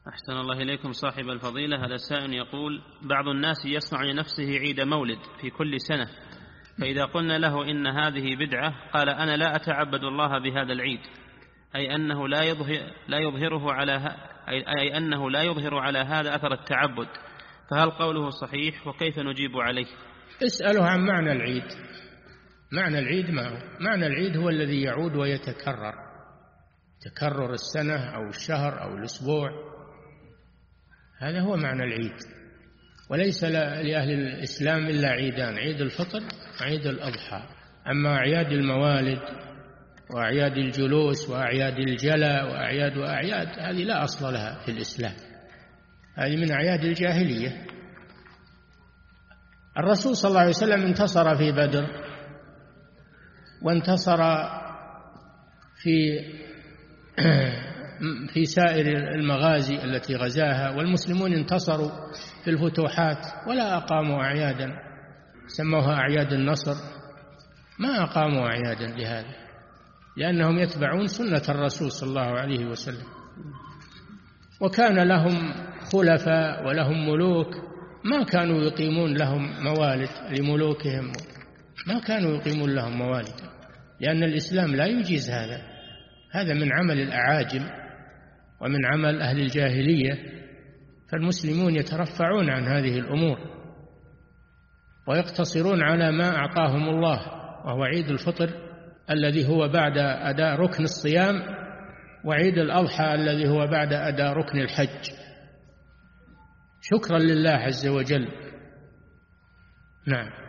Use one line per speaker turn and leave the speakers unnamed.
أحسن الله إليكم صاحب الفضيلة. هذا سائل يقول: بعض الناس يصنع لنفسه عيد مولد في كل سنة، فإذا قلنا له إن هذه بدعة قال: أنا لا أتعبد الله بهذا العيد، أي أنه لا يظهر على هذا أثر التعبد، فهل قوله صحيح؟ وكيف نجيب عليه؟
اسأله عن معنى العيد. معنى العيد ما هو؟ معنى العيد هو الذي يعود ويتكرر، تكرر السنة أو الشهر أو الأسبوع، هذا هو معنى العيد. وليس لأهل الإسلام إلا عيدان: عيد الفطر وعيد الأضحى. أما أعياد الموالد وأعياد الجلوس وأعياد الجلاء وأعياد هذه لا أصل لها في الإسلام، هذه من أعياد الجاهلية. الرسول صلى الله عليه وسلم انتصر في بدر، وانتصر في سائر المغازي التي غزاها، والمسلمون انتصروا في الفتوحات ولا أقاموا أعيادا سموها أعياد النصر، ما أقاموا أعيادا لهذا، لأنهم يتبعون سنة الرسول صلى الله عليه وسلم. وكان لهم خلفاء ولهم ملوك ما كانوا يقيمون لهم موالد لملوكهم، ما كانوا يقيمون لهم موالد، لأن الإسلام لا يجيز هذا من عمل الأعاجم ومن عمل أهل الجاهلية. فالمسلمون يترفعون عن هذه الأمور ويقتصرون على ما أعطاهم الله، وهو عيد الفطر الذي هو بعد أداء ركن الصيام، وعيد الأضحى الذي هو بعد أداء ركن الحج، شكرا لله عز وجل. نعم.